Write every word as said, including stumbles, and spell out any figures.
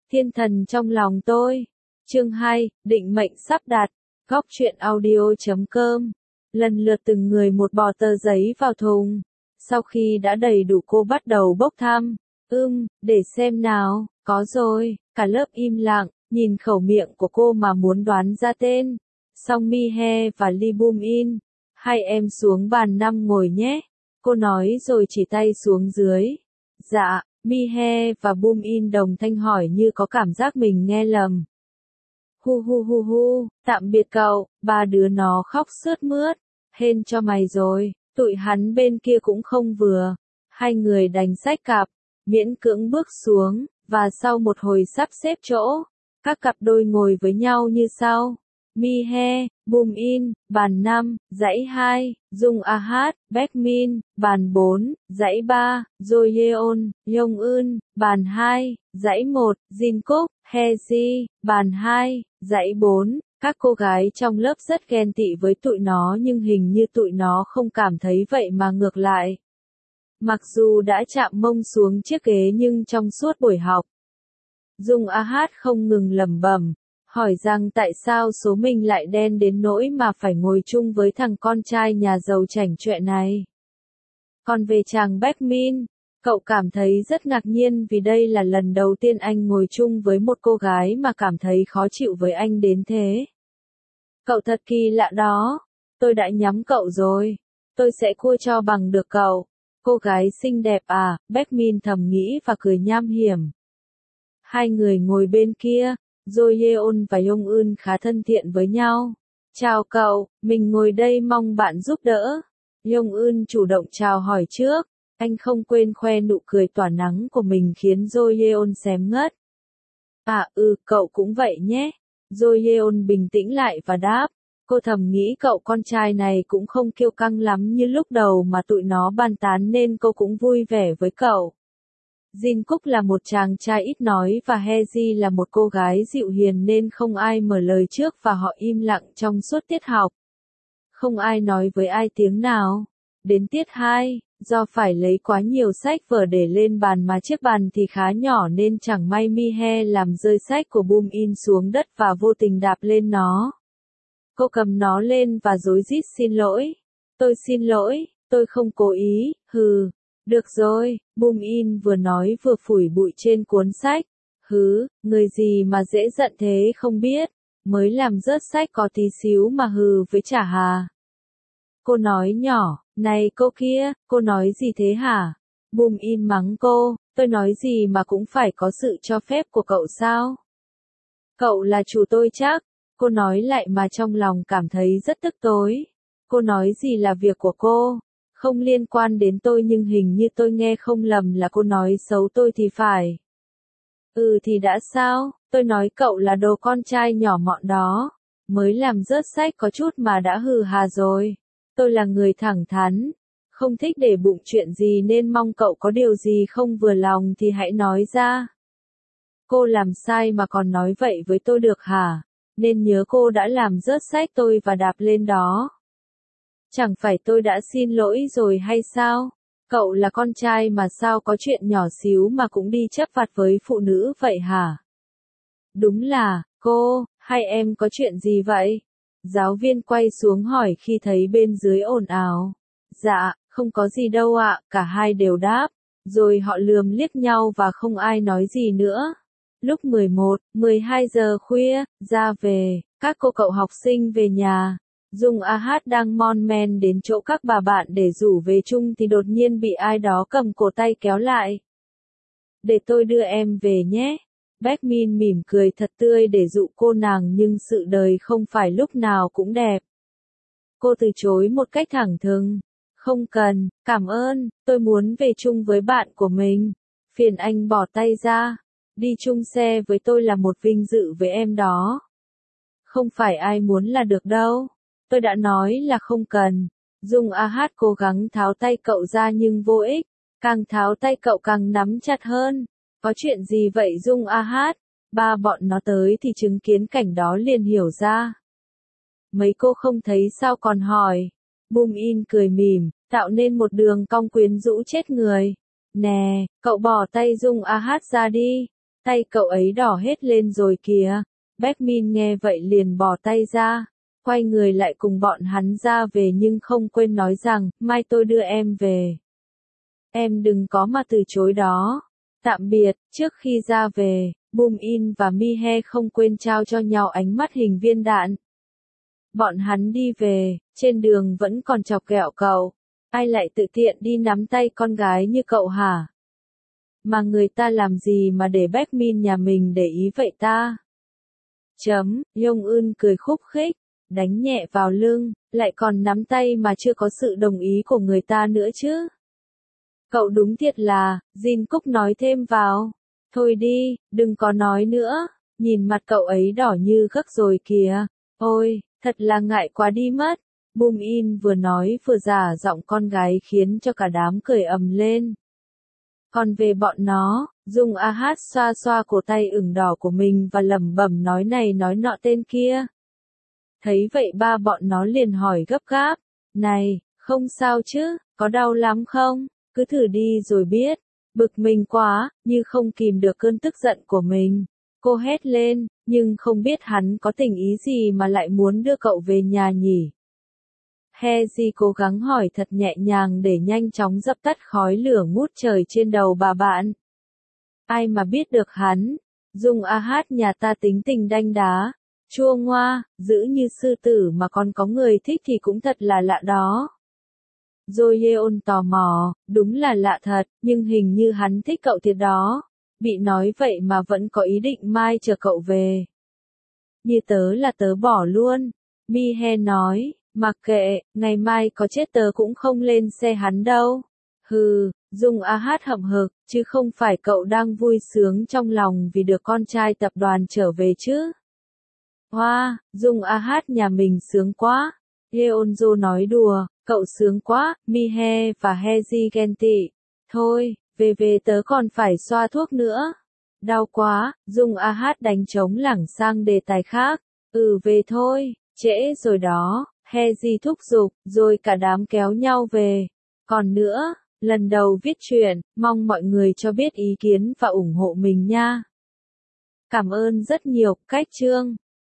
Thiên thần trong lòng tôi. Chương hai, định mệnh sắp đặt. Góc truyện audio chấm com. Lần lượt từng người một bò tờ giấy vào thùng. Sau khi đã đầy đủ cô bắt đầu bốc thăm. Ưm, để xem nào, có rồi, cả lớp im lặng, nhìn khẩu miệng của cô mà muốn đoán ra tên. Song Mi He và Lee Bum In. Hai em xuống bàn năm ngồi nhé. Cô nói rồi chỉ tay xuống dưới. Dạ, Mi He và Bum In đồng thanh hỏi như có cảm giác mình nghe lầm. Hu hu hu hu, tạm biệt cậu, ba đứa nó khóc sướt mướt. Hên cho mày rồi, tụi hắn bên kia cũng không vừa. Hai người đành xách cặp, miễn cưỡng bước xuống, và sau một hồi sắp xếp chỗ, các cặp đôi ngồi với nhau như sau. Mi He, Bum In, bàn năm, dãy hai, Jung Ahat, Baekmin, bàn bốn, dãy ba, Jo Yeon, Yong Eun, bàn hai, dãy một, Jin-kook, Hye-ji, bàn hai, dãy bốn. Các cô gái trong lớp rất ghen tị với tụi nó nhưng hình như tụi nó không cảm thấy vậy mà ngược lại. Mặc dù đã chạm mông xuống chiếc ghế nhưng trong suốt buổi học, Jung Ahat không ngừng lẩm bẩm, hỏi rằng tại sao số mình lại đen đến nỗi mà phải ngồi chung với thằng con trai nhà giàu chảnh chọe này. Còn về chàng Baekmin, cậu cảm thấy rất ngạc nhiên vì đây là lần đầu tiên anh ngồi chung với một cô gái mà cảm thấy khó chịu với anh đến thế. Cậu thật kỳ lạ đó, tôi đã nhắm cậu rồi, tôi sẽ cua cho bằng được cậu. Cô gái xinh đẹp à, Baekmin thầm nghĩ và cười nham hiểm. Hai người ngồi bên kia, Jo Yeon và Yong Eun khá thân thiện với nhau. Chào cậu, mình ngồi đây mong bạn giúp đỡ. Yong Eun chủ động chào hỏi trước, anh không quên khoe nụ cười tỏa nắng của mình khiến Jo Yeon xém ngất. À ừ, cậu cũng vậy nhé. Jo Yeon bình tĩnh lại và đáp. Cô thầm nghĩ cậu con trai này cũng không kiêu căng lắm như lúc đầu mà tụi nó bàn tán nên cô cũng vui vẻ với cậu. Jin-kook là một chàng trai ít nói và Hye-ji là một cô gái dịu hiền nên không ai mở lời trước và họ im lặng trong suốt tiết học. Không ai nói với ai tiếng nào. Đến tiết hai, do phải lấy quá nhiều sách vở để lên bàn mà chiếc bàn thì khá nhỏ nên chẳng may Mi He làm rơi sách của Bum In xuống đất và vô tình đạp lên nó. Cô cầm nó lên và rối rít xin lỗi. Tôi xin lỗi, tôi không cố ý, hừ. Được rồi, Bum In vừa nói vừa phủi bụi trên cuốn sách. Hứ, người gì mà dễ giận thế không biết, mới làm rớt sách có tí xíu mà hừ với chả hà. Cô nói nhỏ, này cô kia, cô nói gì thế hả? Bum In mắng cô, tôi nói gì mà cũng phải có sự cho phép của cậu sao? Cậu là chủ tôi chắc. Cô nói lại mà trong lòng cảm thấy rất tức tối. Cô nói gì là việc của cô, không liên quan đến tôi nhưng hình như tôi nghe không lầm là cô nói xấu tôi thì phải. Ừ thì đã sao, tôi nói cậu là đồ con trai nhỏ mọn đó, mới làm rớt sách có chút mà đã hừ hà rồi. Tôi là người thẳng thắn, không thích để bụng chuyện gì nên mong cậu có điều gì không vừa lòng thì hãy nói ra. Cô làm sai mà còn nói vậy với tôi được hả? Nên nhớ cô đã làm rớt sách tôi và đạp lên đó. Chẳng phải tôi đã xin lỗi rồi hay sao? Cậu là con trai mà sao có chuyện nhỏ xíu mà cũng đi chấp vặt với phụ nữ vậy hả? Đúng là, cô, hai em có chuyện gì vậy? Giáo viên quay xuống hỏi khi thấy bên dưới ồn ào. Dạ, không có gì đâu ạ, cả hai đều đáp. Rồi họ lườm liếc nhau và không ai nói gì nữa. Lúc mười một, mười hai giờ khuya, ra về, các cô cậu học sinh về nhà. Jung Ahat đang mon men đến chỗ các bà bạn để rủ về chung thì đột nhiên bị ai đó cầm cổ tay kéo lại. Để tôi đưa em về nhé. Baekmin mỉm cười thật tươi để dụ cô nàng nhưng sự đời không phải lúc nào cũng đẹp. Cô từ chối một cách thẳng thừng. Không cần, cảm ơn, tôi muốn về chung với bạn của mình. Phiền anh bỏ tay ra. Đi chung xe với tôi là một vinh dự với em đó. Không phải ai muốn là được đâu. Tôi đã nói là không cần. Jung Ahat cố gắng tháo tay cậu ra nhưng vô ích. Càng tháo tay cậu càng nắm chặt hơn. Có chuyện gì vậy Jung Ahat? Ba bọn nó tới thì chứng kiến cảnh đó liền hiểu ra. Mấy cô không thấy sao còn hỏi. Bum In cười mỉm, tạo nên một đường cong quyến rũ chết người. Nè, cậu bỏ tay Jung Ahat ra đi. tay cậu ấy đỏ hết lên rồi kìa. Baekmin nghe vậy liền bỏ tay ra, quay người lại cùng bọn hắn ra về nhưng không quên nói rằng, mai tôi đưa em về. Em đừng có mà từ chối đó. Tạm biệt, trước khi ra về, Boom In và Mi-he không quên trao cho nhau ánh mắt hình viên đạn. Bọn hắn đi về, trên đường vẫn còn chọc ghẹo cậu. Ai lại tự tiện đi nắm tay con gái như cậu hả? Mà người ta làm gì mà để Baekmin nhà mình để ý vậy ta? Chấm, Yong Eun cười khúc khích, đánh nhẹ vào lưng, lại còn nắm tay mà chưa có sự đồng ý của người ta nữa chứ. Cậu đúng thiệt là, Jin Cook nói thêm vào. Thôi đi, đừng có nói nữa, nhìn mặt cậu ấy đỏ như gấc rồi kìa. Ôi, thật là ngại quá đi mất. Boom In vừa nói vừa giả giọng con gái khiến cho cả đám cười ầm lên. Còn về bọn nó, Dung A Hát xoa xoa cổ tay ửng đỏ của mình và lẩm bẩm nói này nói nọ tên kia. Thấy vậy ba bọn nó liền hỏi gấp gáp. Này, không sao chứ, có đau lắm không? Cứ thử đi rồi biết. Bực mình quá, như không kìm được cơn tức giận của mình. Cô hét lên, nhưng không biết hắn có tình ý gì mà lại muốn đưa cậu về nhà nhỉ. Hezi cố gắng hỏi thật nhẹ nhàng để nhanh chóng dập tắt khói lửa ngút trời trên đầu bà bạn. Ai mà biết được hắn, Dung A Hát nhà ta tính tình đanh đá, chua ngoa, dữ như sư tử mà còn có người thích thì cũng thật là lạ đó. Rồi Yeon tò mò, đúng là lạ thật, nhưng hình như hắn thích cậu thiệt đó. Bị nói vậy mà vẫn có ý định mai chờ cậu về. Như tớ là tớ bỏ luôn. Mi-he nói, mặc kệ, ngày mai có chết tớ cũng không lên xe hắn đâu. Hừ, Dung A Hát hậm hực, chứ không phải cậu đang vui sướng trong lòng vì được con trai tập đoàn trở về chứ. Hoa, wow, Dung A Hát nhà mình sướng quá. Yeonjo nói đùa, cậu sướng quá, Mi-he và Hezi ghen tị. Thôi, về về tớ còn phải xoa thuốc nữa. Đau quá, Dung A Hát đánh trống lảng sang đề tài khác. Ừ về thôi, trễ rồi đó, Hezi thúc giục, rồi cả đám kéo nhau về. Còn nữa, lần đầu viết truyện, mong mọi người cho biết ý kiến và ủng hộ mình nha. Cảm ơn rất nhiều, cách chương.